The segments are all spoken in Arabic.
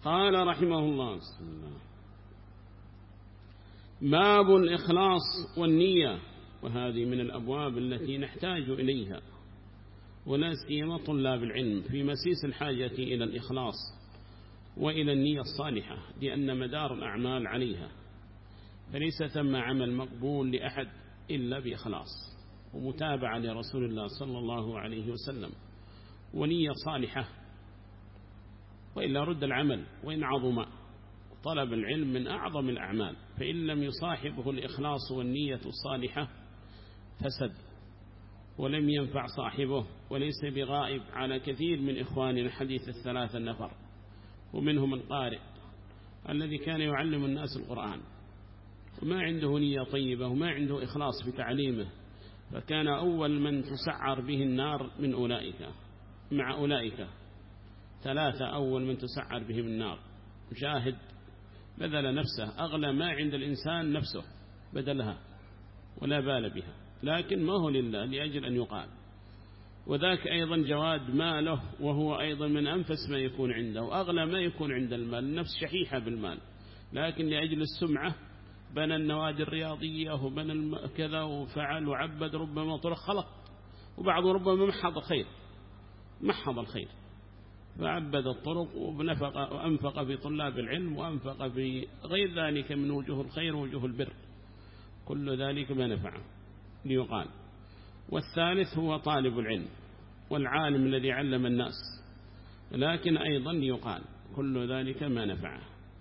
قال رحمه الله بسم الله: باب الإخلاص والنية. وهذه من الأبواب التي نحتاج إليها، ولا سيما طلاب العلم في مسيس الحاجة إلى الإخلاص وإلى النية الصالحة، لأن مدار الأعمال عليها، فليس ثم عمل مقبول لأحد إلا بإخلاص ومتابعة لرسول الله صلى الله عليه وسلم ونية صالحة، وإلا رد العمل وإن عظم. طلب العلم من أعظم الأعمال، فإن لم يصاحبه الإخلاص والنية الصالحة فسد ولم ينفع صاحبه، وليس بغائب على كثير من إخواننا حديث الثلاثة النفر، ومنهم القارئ الذي كان يعلم الناس القرآن وما عنده نية طيبة وما عنده إخلاص في تعليمه، فكان أول من تسعر به النار من أولئك، مع أولئك ثلاثة أول من تسعر بهم النار: مجاهد بذل نفسه، أغلى ما عند الإنسان نفسه بدلها ولا بال بها، لكن ما هو لله، لأجل أن يقال. وذاك أيضا جواد ماله، وهو أيضا من أنفس ما يكون عنده وأغلى ما يكون عند المال، النفس شحيحة بالمال، لكن لأجل السمعة بنى النوادي الرياضية وبنى كذا وفعل وعبد، ربما طرق خلق، وبعض ربما محض الخير فعبد الطرق وأنفق في طلاب العلم وأنفق في غير ذلك من وجوه الخير ووجوه البر، كل ذلك ما نفعه ليقال. والثالث هو طالب العلم والعالم الذي علم الناس، لكن أيضا ليقال كل ذلك ما نفعه.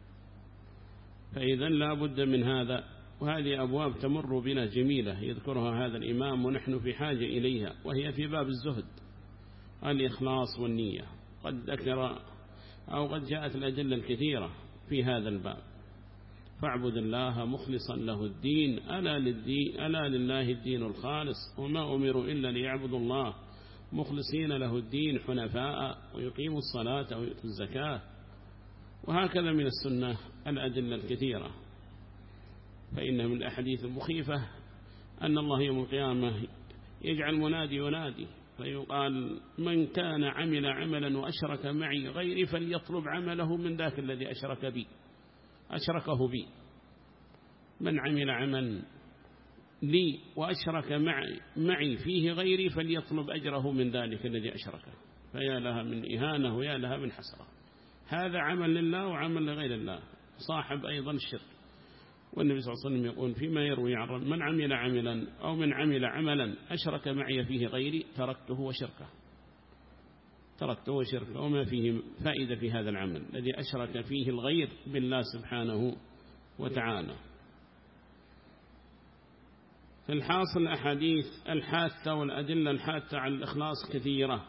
فإذا لا بد من هذا، وهذه أبواب تمر بنا جميلة يذكرها هذا الإمام ونحن في حاجة إليها، وهي في باب الزهد الإخلاص والنية. قد ذكر أو قد جاءت الأدلة الكثيرة في هذا الباب: فاعبد الله مخلصا له الدين، ألا لله الدين الخالص، وما أمروا إلا ليعبدوا الله مخلصين له الدين حنفاء ويقيموا الصلاة ويؤتوا الزكاة. وهكذا من السنة الأدلة الكثيرة. فإن من الأحاديث المخيفة أن الله يوم القيامة يجعل منادي ينادي فيقال: من كان عمل عملا وأشرك معي غيري فليطلب عمله من ذاك الذي أشركه بي. من عمل عملا لي وأشرك معي فيه غيري فليطلب أجره من ذلك الذي أشركه. فيا لها من إهانة ويا لها من حسرة. هذا عمل لله وعمل لغير الله، صاحب أيضا الشرك. والنبي صلى الله عليه وسلم يقول فيما يروي عن من عمل عملا أو من عمل عملا أشرك معي فيه غيري تركته وشركه، وما فيه فائدة في هذا العمل الذي أشرك فيه الغير بالله سبحانه وتعالى. في الحاصل الأحاديث الحاثة والأدلة الحاثة على الإخلاص كثيرة،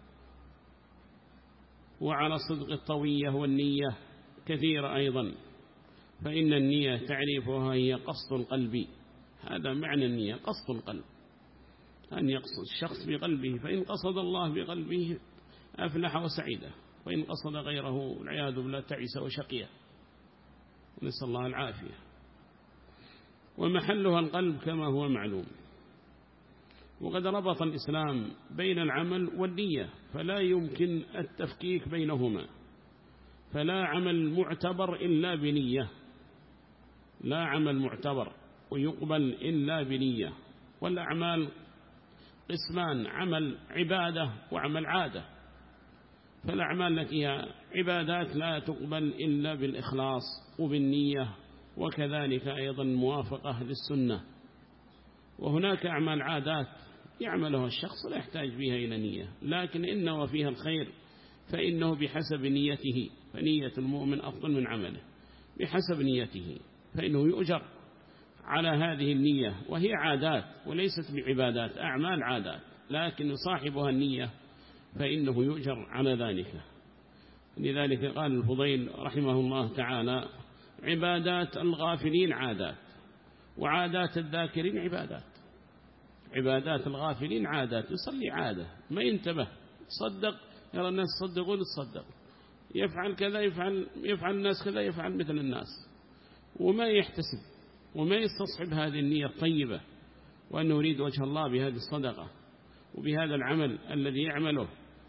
وعلى صدق الطوية والنية كثيرة أيضا. فإن النية تعريفها هي قصد القلب، هذا معنى النية، قصد القلب، أن يقصد الشخص بقلبه، فإن قصد الله بقلبه أفلح وسعيده، وإن قصد غيره والعياذ بالله تعس وشقيه، نسأل الله العافية. ومحلها القلب كما هو معلوم. وقد ربط الإسلام بين العمل والنية، فلا يمكن التفكيك بينهما، فلا عمل معتبر إلا بنية، لا عمل معتبر ويقبل إلا بنية. والأعمال قسمان: عمل عبادة وعمل عادة. فالأعمال التي هي عبادات لا تقبل إلا بالإخلاص وبالنية، وكذلك أيضا موافقة للسنة. وهناك أعمال عادات يعملها الشخص لا يحتاج بها إلى نية، لكن إن وفيها الخير فإنه بحسب نيته، فنية المؤمن أفضل من عمله بحسب نيته، فإنه يؤجر على هذه النية، وهي عادات وليست بعبادات، أعمال عادات، لكن صاحبها النية فإنه يؤجر على ذلك. لذلك قال الفضيل رحمه الله تعالى: عبادات الغافلين عادات، وعادات الذاكرين عبادات. عبادات الغافلين عادات، يصلي عادة ما ينتبه، صدق يرى الناس صدقون تصدق، يفعل كذا يفعل الناس كذا، يفعل مثل الناس، وما يحتسب وما يستصحب هذه النية الطيبة، وأنه يريد وجه الله بهذه الصدقة وبهذا العمل الذي يعمله،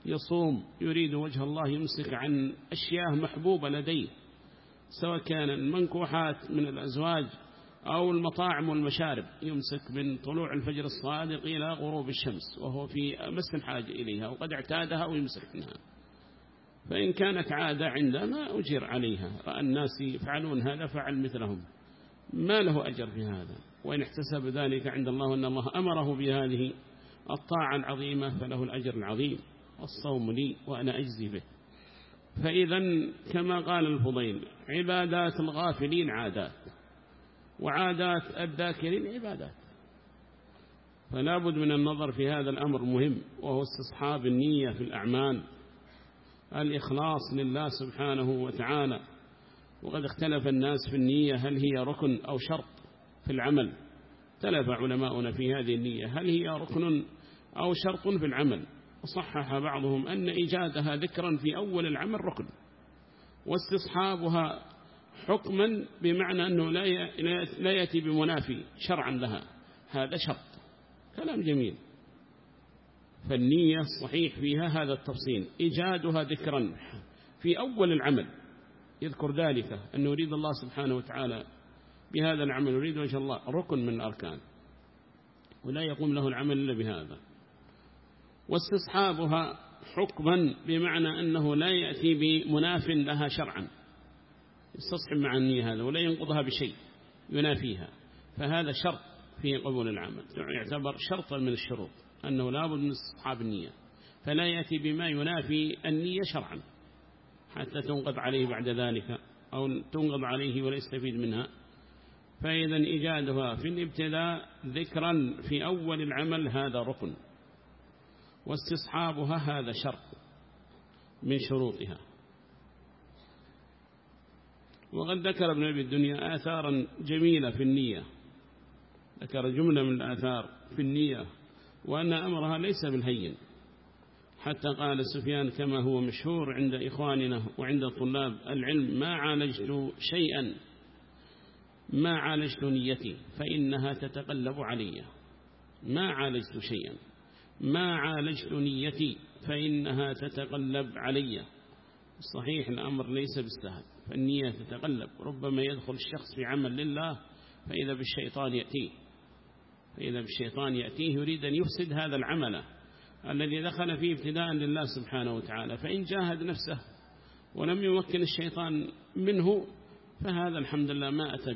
يصوم يريد وجه الله يمسك عن أشياء محبوبة لديه، سواء كان المنكوحات من الأزواج أو المطاعم والمشارب، يمسك من طلوع الفجر الصادق إلى غروب الشمس وهو في أمس الحاجة إليها وقد اعتادها ويمسك منها. فإن كانت عادة عنده ما أجر عليها، رأى الناس يفعلون هذا فعل مثلهم، ما له أجر في هذا. وإن احتسب ذلك عند الله أن الله أمره بهذه الطاعة العظيمة فله الأجر العظيم. الصوم لي وأنا أجزي به. فإذا كما قال الفضيل عبادات الغافلين عادات، وعادات الذاكرين عبادات. فلا بد من النظر في هذا الأمر مهم، وهو استصحاب النية في الأعمال، الإخلاص لله سبحانه وتعالى. وقد اختلف الناس في النية هل هي ركن أو شرط في العمل. اختلف علماؤنا في هذه النية هل هي ركن أو شرط في العمل. وصحح بعضهم أن إيجادها ذكرا في أول العمل ركن، واستصحابها حكما بمعنى أنه لا يأتي بمنافي شرعا لها، هذا شرط. كلام جميل. فالنية صحيح فيها هذا التفصيل، إيجادها ذكرا في أول العمل يذكر ذلك أنه يريد الله سبحانه وتعالى بهذا العمل، يريد وجه الله، ركن من الأركان ولا يقوم له العمل إلا بهذا. واستصحابها حكما بمعنى أنه لا يأتي بمناف لها شرعا، يستصحب مع النية هذا ولا ينقضها بشيء ينافيها، فهذا شرط في قبول العمل، يعتبر شرطا من الشروط أنه لا بد من استصحاب النية، فلا يأتي بما ينافي النية شرعا حتى تنقض عليه بعد ذلك أو تنقض عليه ولا يستفيد منها. فإذا إيجادها في الابتداء ذكرا في أول العمل هذا ركن، واستصحابها هذا شرط من شروطها. وقد ذكر ابن أبي الدنيا آثارا جميلة في النية، ذكر جملة من الآثار في النية وأن أمرها ليس بالهين، حتى قال سفيان كما هو مشهور عند إخواننا وعند طلاب العلم: ما عالجت نيتي فإنها تتقلب علي. ما عالجت شيئا، ما عالجت نيتي فإنها تتقلب علي. صحيح الأمر ليس بالسهل، فالنية تتقلب، ربما يدخل الشخص في عمل لله فإذا بالشيطان يأتيه يريد أن يفسد هذا العمل الذي دخل فيه ابتداء لله سبحانه وتعالى، فإن جاهد نفسه ولم يمكن الشيطان منه فهذا الحمد لله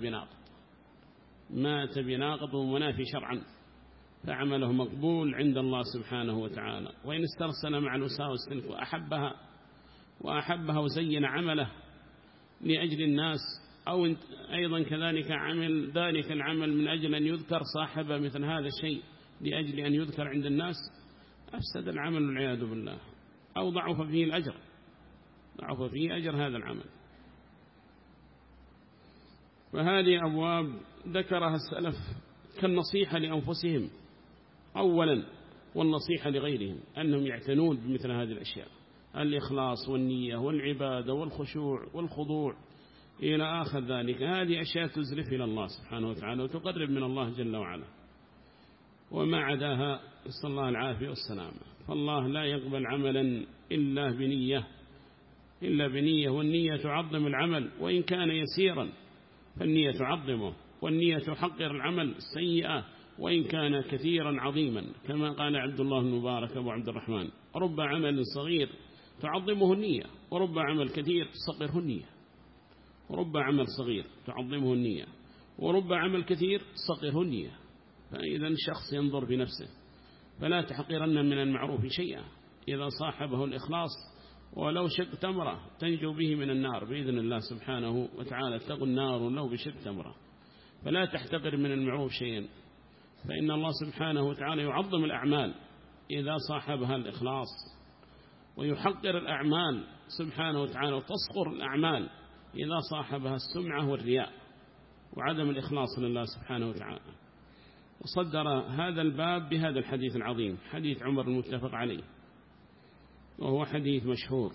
ما أتى بناقض ومنافي شرعا، فعمله مقبول عند الله سبحانه وتعالى. وإن استرسل مع الوساوس تلك وأحبها وزين عمله لأجل الناس، أو أيضا كذلك عمل ذلك العمل من أجل أن يذكر صاحبه مثل هذا الشيء لأجل أن يذكر عند الناس، أفسد العمل والعياذ بالله، أو ضعف فيه أجر هذا العمل. فهذه أبواب ذكرها السلف كالنصيحة لأنفسهم أولا، والنصيحة لغيرهم أنهم يعتنون بمثل هذه الأشياء، الإخلاص والنية والعبادة والخشوع والخضوع إلى آخر ذلك. هذه أشياء تزلف إلى الله سبحانه وتعالى وتقرب من الله جل وعلا، وما عداها نسأل الله العافية والسلامة. فالله لا يقبل عملا إلا بنية، والنية تعظم العمل وإن كان يسيرا، فالنية تعظمه، والنية تحقر العمل السيئة وإن كان كثيرا عظيما، كما قال عبد الله المبارك أبو عبد الرحمن: رب عمل صغير تعظمه النية، ورب عمل كثير تصغره النية. ورب عمل صغير تعظمه النية، ورب عمل كثير تصغره النية. فإذا الشخص ينظر بنفسه، فلا تحقرن من المعروف شيئا إذا صاحبه الإخلاص، ولو شق تمرة تنجو به من النار بإذن الله سبحانه وتعالى، تقوا النار لو بشق تمرة. فلا تحتقر من المعروف شيئا، فإن الله سبحانه وتعالى يعظم الأعمال إذا صاحبها الإخلاص، ويحقر الأعمال سبحانه وتعالى، وتصغر الأعمال إذا صاحبها السمعة والرياء وعدم الإخلاص لله سبحانه وتعالى. وصدر هذا الباب بهذا الحديث العظيم، حديث عمر المتفق عليه، وهو حديث مشهور.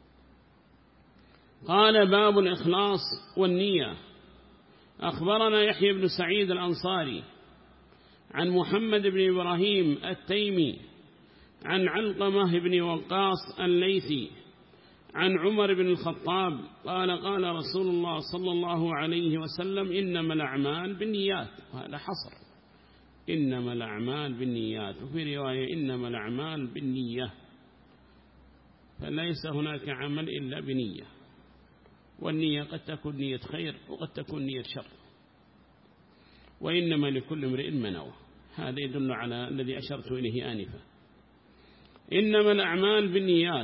قال: باب الإخلاص والنية. أخبرنا يحيى بن سعيد الأنصاري عن محمد بن إبراهيم التيمي عن علقمة بن وقاص الليثي عن عمر بن الخطاب قال قال رسول الله صلى الله عليه وسلم إنما الأعمال بالنيات، وهذا حصر، إنما الأعمال بالنيات، وفي رواية إنما الأعمال بالنية، فليس هناك عمل إلا بنية، والنية قد تكون نية خير وقد تكون نية شر، وإنما لكل امرئ ما نوى. هذا يدل على الذي أشرت إليه آنفا، إنما الأعمال بالنيات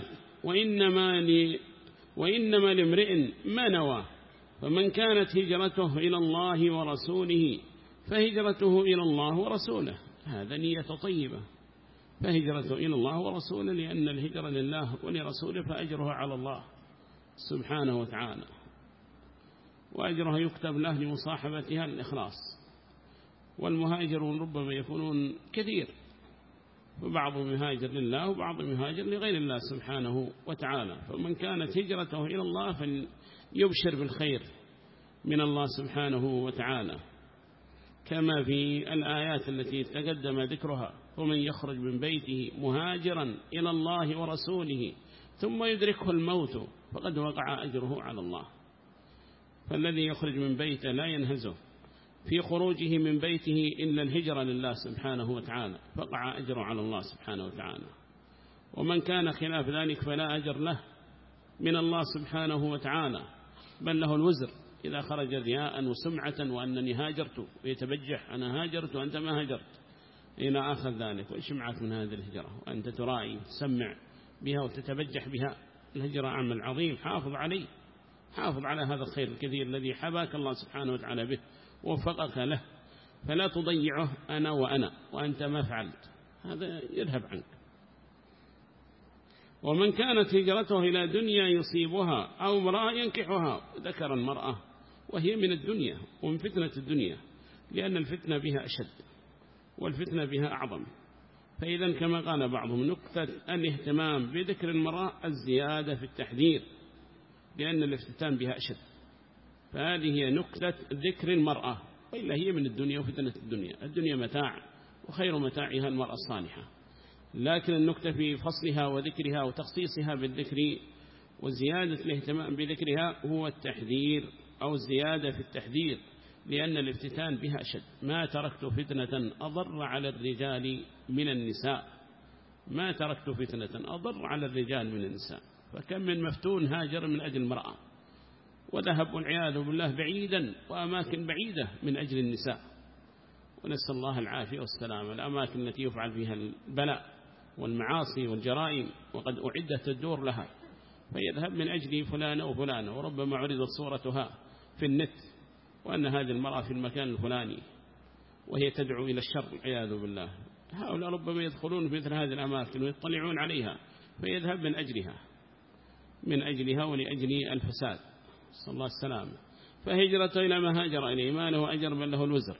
وإنما لامرئ ما نوى، فمن كانت هجرته إلى الله ورسوله فهجرته إلى الله ورسوله، هذا نية طيبة، فهجرته إلى الله ورسوله، لأن الهجرة لله ولرسوله فأجرها على الله سبحانه وتعالى، وأجرها يكتب له لمصاحبتها الإخلاص. والمهاجرون ربما يكونون كثير، وبعضهم يهاجر لله وبعضهم يهاجر لغير الله سبحانه وتعالى، فمن كانت هجرته إلى الله فليبشر بالخير من الله سبحانه وتعالى، كما في الآيات التي تقدم ذكرها: ومن يخرج من بيته مهاجرا إلى الله ورسوله ثم يدركه الموت فقد وقع أجره على الله. فالذي يخرج من بيته لا ينهزه في خروجه من بيته إلا الهجرة لله سبحانه وتعالى، فقع أجره على الله سبحانه وتعالى. ومن كان خلاف ذلك فلا أجر له من الله سبحانه وتعالى، بل له الوزر إذا خرج رياء وسمعة وأنني هاجرت، ويتبجح أنا هاجرت وأنت ما هاجرت إلى آخر ذلك. وإيش معك من هذه الهجرة وأنت ترائي وتسمع بها وتتبجح بها؟ الهجرة عمل عظيم، حافظ عليه، حافظ على هذا الخير الكثير الذي حباك الله سبحانه وتعالى به ووفقك له، فلا تضيعه أنا وأنت ما فعلت، هذا يذهب عنك. ومن كانت هجرته إلى دنيا يصيبها أو امرأة ينكحها، ذكر المرأة وهي من الدنيا ومن فتنة الدنيا، لأن الفتنة بها أشد والفتنة بها أعظم. فإذا كما قال بعضهم نكتة الاهتمام بذكر المرأة الزيادة في التحذير، لأن الافتتان بها أشد، فهذه هي نكتة ذكر المرأة، وإلا هي من الدنيا وفتنة الدنيا. الدنيا متاع وخير متاعها المرأة الصالحة، لكن النكتة في فصلها وذكرها وتخصيصها بالذكر وزيادة الاهتمام بذكرها هو التحذير أو الزيادة في التحذير، لأن الافتتان بها أشد. ما تركت فتنة أضر على الرجال من النساء، ما تركت فتنة أضر على الرجال من النساء. فكم من مفتون هاجر من أجل المرأة وذهب والعياذ بالله بعيدا وأماكن بعيدة من أجل النساء، ونسأل الله العافية والسلام. الأماكن التي يفعل فيها البلاء والمعاصي والجرائم وقد أعدت الدور لها، فيذهب من أجل فلانة وفلانة، وربما عرضت صورتها في النت وأن هذه المرأة في المكان الفلاني وهي تدعو إلى الشر والعياذ بالله. هؤلاء ربما يدخلون في مثل هذه الأماكن ويطلعون عليها، فيذهب من أجلها ولأجل الفساد، صلى الله السلام. فهجرته إلى ما هاجر إليه، ما له أجر بل له الوزر.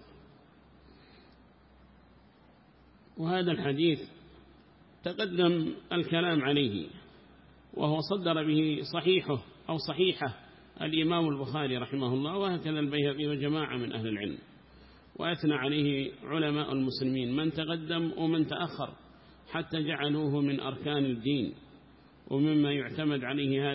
وهذا الحديث تقدم الكلام عليه، وهو صدر به صحيحه الإمام البخاري رحمه الله، وهكذا البيهقي وجماعة من أهل العلم، وأثنى عليه علماء المسلمين من تقدم ومن تأخر، حتى جعلوه من أركان الدين ومما يعتمد عليه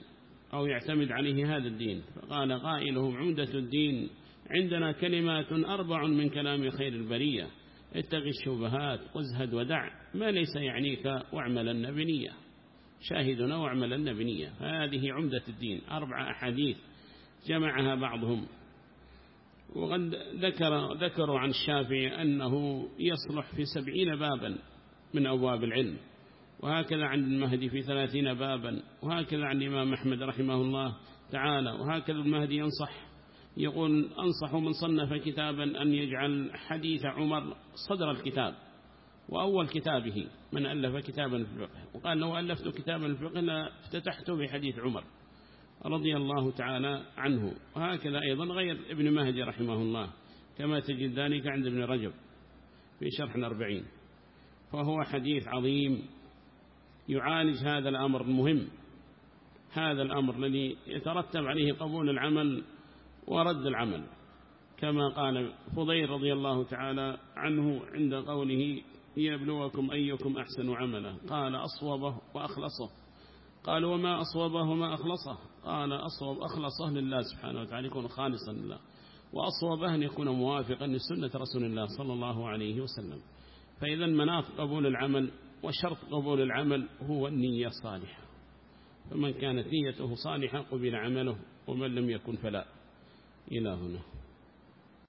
هذا الدين فقال قائلهم: عمدة الدين عندنا كلمات 4 من كلام خير البرية: اتق الشبهات وازهد ودع ما ليس يعنيك واعملن بنية، شاهدنا واعملن بنية. هذه عمدة الدين، 4 أحاديث جمعها بعضهم. وقد ذكروا عن الشافعي أنه يصلح في 70 بابا من أبواب العلم، وهكذا عن المهدي في 30 بابا، وهكذا عن الإمام أحمد رحمه الله تعالى. وهكذا المهدي يقول: أنصح من صنف كتابا أن يجعل حديث عمر صدر الكتاب وأول كتابه، من ألف كتابا في الفقه. وقال: لو ألفت كتابا في الفقه لافتتحته بحديث عمر رضي الله تعالى عنه. وهكذا أيضا غير ابن مهدي رحمه الله، كما تجد ذلك عند ابن رجب في شرح 40. فهو حديث عظيم يعالج هذا الأمر المهم، هذا الأمر الذي يترتب عليه قبول العمل ورد العمل، كما قال فضيل رضي الله تعالى عنه عند قوله: ليبلوكم أيكم أحسن عملا. قال أصوبه وأخلصه. قال وما أصوبه وما أخلصه؟ قال أصوب أخلصه لله سبحانه وتعالى، يكون خالصا لله، وأصوبه أن يكون موافقا لسنة رسول الله صلى الله عليه وسلم. فإذا مناط قبول العمل وشرط قبول العمل هو النية الصالحة، فمن كانت نيته صالحة قبل عمله، ومن لم يكن فلا. إلى هنا.